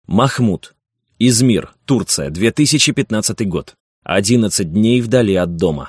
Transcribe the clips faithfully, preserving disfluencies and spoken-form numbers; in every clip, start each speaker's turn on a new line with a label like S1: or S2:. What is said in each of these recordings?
S1: Махмуд. Измир, Турция, две тысячи пятнадцатый год. Одиннадцать дней вдали от дома.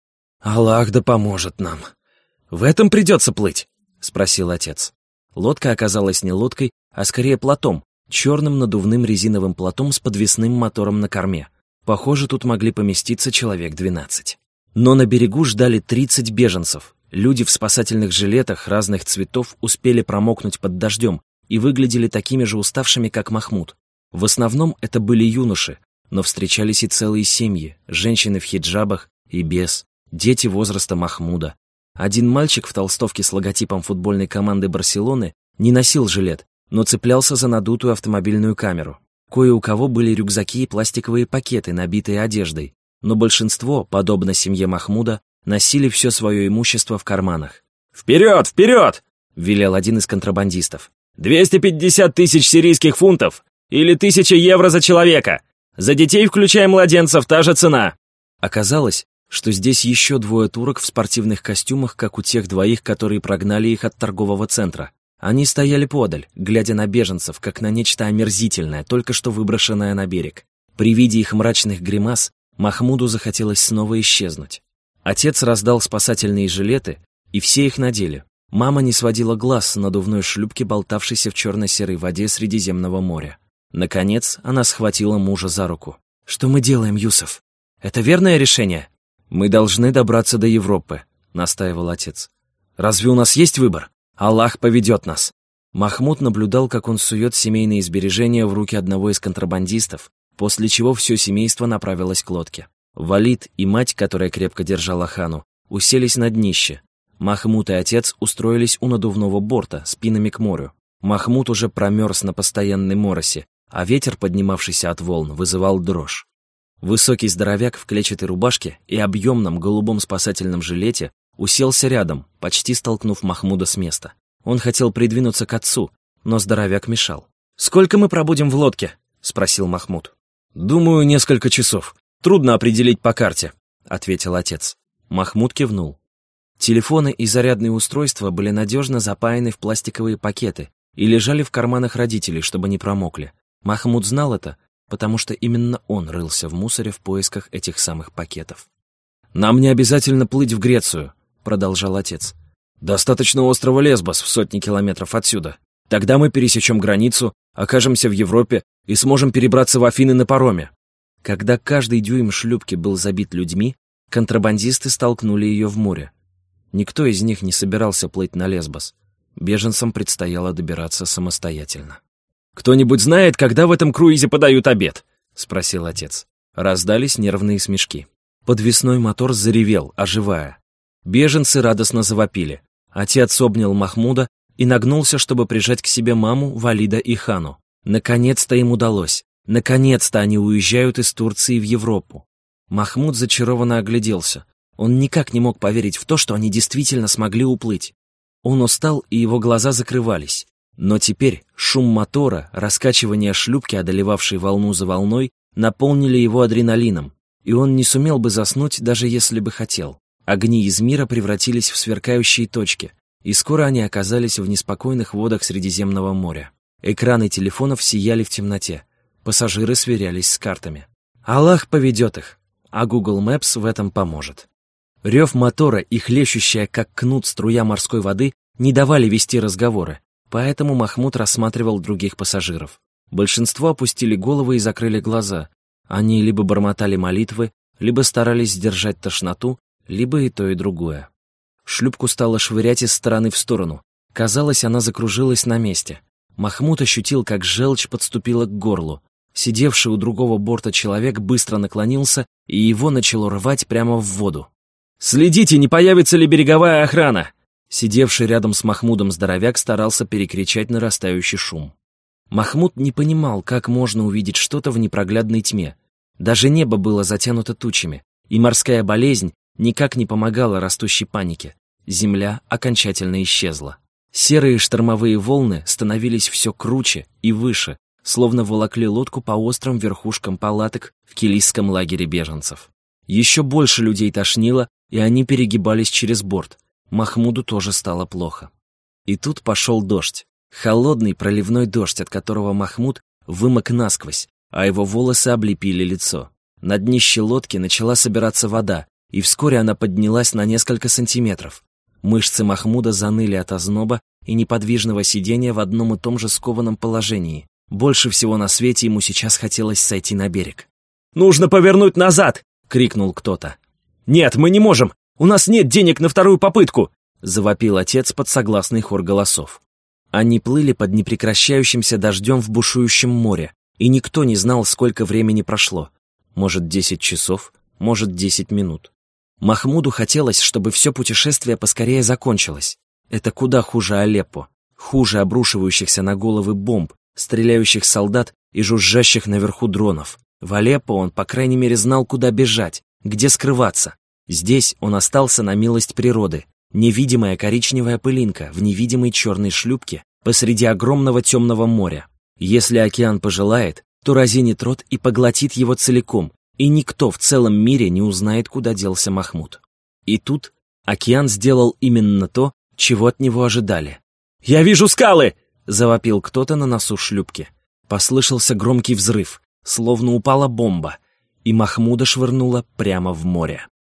S1: «Аллах да поможет нам. В этом придется плыть?» — спросил отец. Лодка оказалась не лодкой, а скорее плотом, черным надувным резиновым плотом с подвесным мотором на корме. Похоже, тут могли поместиться человек двенадцать. Но на берегу ждали тридцать беженцев. Люди в спасательных жилетах разных цветов успели промокнуть под дождем и выглядели такими же уставшими, как Махмуд. В основном это были юноши, но встречались и целые семьи, женщины в хиджабах и без, дети возраста Махмуда. Один мальчик в толстовке с логотипом футбольной команды Барселоны не носил жилет, но цеплялся за надутую автомобильную камеру. Кое у кого были рюкзаки и пластиковые пакеты, набитые одеждой, но большинство, подобно семье Махмуда, носили все свое имущество в карманах. «Вперед, вперед!» — велел один из контрабандистов. «двести пятьдесят тысяч сирийских фунтов или тысяча евро за человека! За детей, включая младенцев, та же цена!» Оказалось, что здесь еще двое турок в спортивных костюмах, как у тех двоих, которые прогнали их от торгового центра. Они стояли подаль, глядя на беженцев, как на нечто омерзительное, только что выброшенное на берег. При виде их мрачных гримас Махмуду захотелось снова исчезнуть. Отец раздал спасательные жилеты, и все их надели. Мама не сводила глаз с надувной шлюпки, болтавшейся в черно-серой воде Средиземного моря. Наконец, она схватила мужа за руку. «Что мы делаем, Юсуф? Это верное решение?» «Мы должны добраться до Европы», — настаивал отец. «Разве у нас есть выбор? Аллах поведет нас». Махмуд наблюдал, как он сует семейные сбережения в руки одного из контрабандистов, после чего все семейство направилось к лодке. Валид и мать, которая крепко держала Хану, уселись на днище. Махмуд и отец устроились у надувного борта, спинами к морю. Махмуд уже промерз на постоянной моросе, а ветер, поднимавшийся от волн, вызывал дрожь. Высокий здоровяк в клетчатой рубашке и объемном голубом спасательном жилете уселся рядом, почти столкнув Махмуда с места. Он хотел придвинуться к отцу, но здоровяк мешал. «Сколько мы пробудем в лодке?» — спросил Махмуд. «Думаю, несколько часов. Трудно определить по карте», — ответил отец. Махмуд кивнул. Телефоны и зарядные устройства были надежно запаяны в пластиковые пакеты и лежали в карманах родителей, чтобы не промокли. Махмуд знал это, потому что именно он рылся в мусоре в поисках этих самых пакетов. «Нам не обязательно плыть в Грецию», — продолжал отец. «Достаточно острова Лесбос в сотни километров отсюда. Тогда мы пересечем границу, окажемся в Европе и сможем перебраться в Афины на пароме». Когда каждый дюйм шлюпки был забит людьми, контрабандисты столкнули ее в море. Никто из них не собирался плыть на Лесбос. Беженцам предстояло добираться самостоятельно. «Кто-нибудь знает, когда в этом круизе подают обед?» — спросил отец. Раздались нервные смешки. Подвесной мотор заревел, оживая. Беженцы радостно завопили. Отец обнял Махмуда и нагнулся, чтобы прижать к себе маму, Валида и Хану. Наконец-то им удалось. Наконец-то они уезжают из Турции в Европу. Махмуд зачарованно огляделся. Он никак не мог поверить в то, что они действительно смогли уплыть. Он устал, и его глаза закрывались. Но теперь шум мотора, раскачивание шлюпки, одолевавшей волну за волной, наполнили его адреналином, и он не сумел бы заснуть, даже если бы хотел. Огни Измира превратились в сверкающие точки, и скоро они оказались в неспокойных водах Средиземного моря. Экраны телефонов сияли в темноте. Пассажиры сверялись с картами. Аллах поведет их, а Google Maps в этом поможет. Рев мотора и хлещущая, как кнут, струя морской воды не давали вести разговоры, поэтому Махмуд рассматривал других пассажиров. Большинство опустили головы и закрыли глаза. Они либо бормотали молитвы, либо старались сдержать тошноту, либо и то, и другое. Шлюпку стало швырять из стороны в сторону. Казалось, она закружилась на месте. Махмуд ощутил, как желчь подступила к горлу. Сидевший у другого борта человек быстро наклонился, и его начало рвать прямо в воду. «Следите, не появится ли береговая охрана!» Сидевший рядом с Махмудом здоровяк старался перекричать нарастающий шум. Махмуд не понимал, как можно увидеть что-то в непроглядной тьме. Даже небо было затянуто тучами, и морская болезнь никак не помогала растущей панике. Земля окончательно исчезла. Серые штормовые волны становились все круче и выше, словно волокли лодку по острым верхушкам палаток в килийском лагере беженцев. Еще больше людей тошнило, и они перегибались через борт. Махмуду тоже стало плохо. И тут пошел дождь. Холодный проливной дождь, от которого Махмуд вымок насквозь, а его волосы облепили лицо. На днище лодки начала собираться вода, и вскоре она поднялась на несколько сантиметров. Мышцы Махмуда заныли от озноба и неподвижного сидения в одном и том же скованном положении. Больше всего на свете ему сейчас хотелось сойти на берег. «Нужно повернуть назад!» — крикнул кто-то. «Нет, мы не можем! У нас нет денег на вторую попытку!» — завопил отец под согласный хор голосов. Они плыли под непрекращающимся дождем в бушующем море, и никто не знал, сколько времени прошло. Может, десять часов, может, десять минут. Махмуду хотелось, чтобы все путешествие поскорее закончилось. Это куда хуже Алеппо, хуже обрушивающихся на головы бомб, стреляющих солдат и жужжащих наверху дронов. В Алеппо он, по крайней мере, знал, куда бежать, где скрываться. Здесь он остался на милость природы, невидимая коричневая пылинка в невидимой черной шлюпке посреди огромного темного моря. Если океан пожелает, то разинет рот и поглотит его целиком, и никто в целом мире не узнает, куда делся Махмуд. И тут океан сделал именно то, чего от него ожидали. «Я вижу скалы!» — завопил кто-то на носу шлюпки. Послышался громкий взрыв, словно упала бомба, и Махмуда швырнуло прямо в море.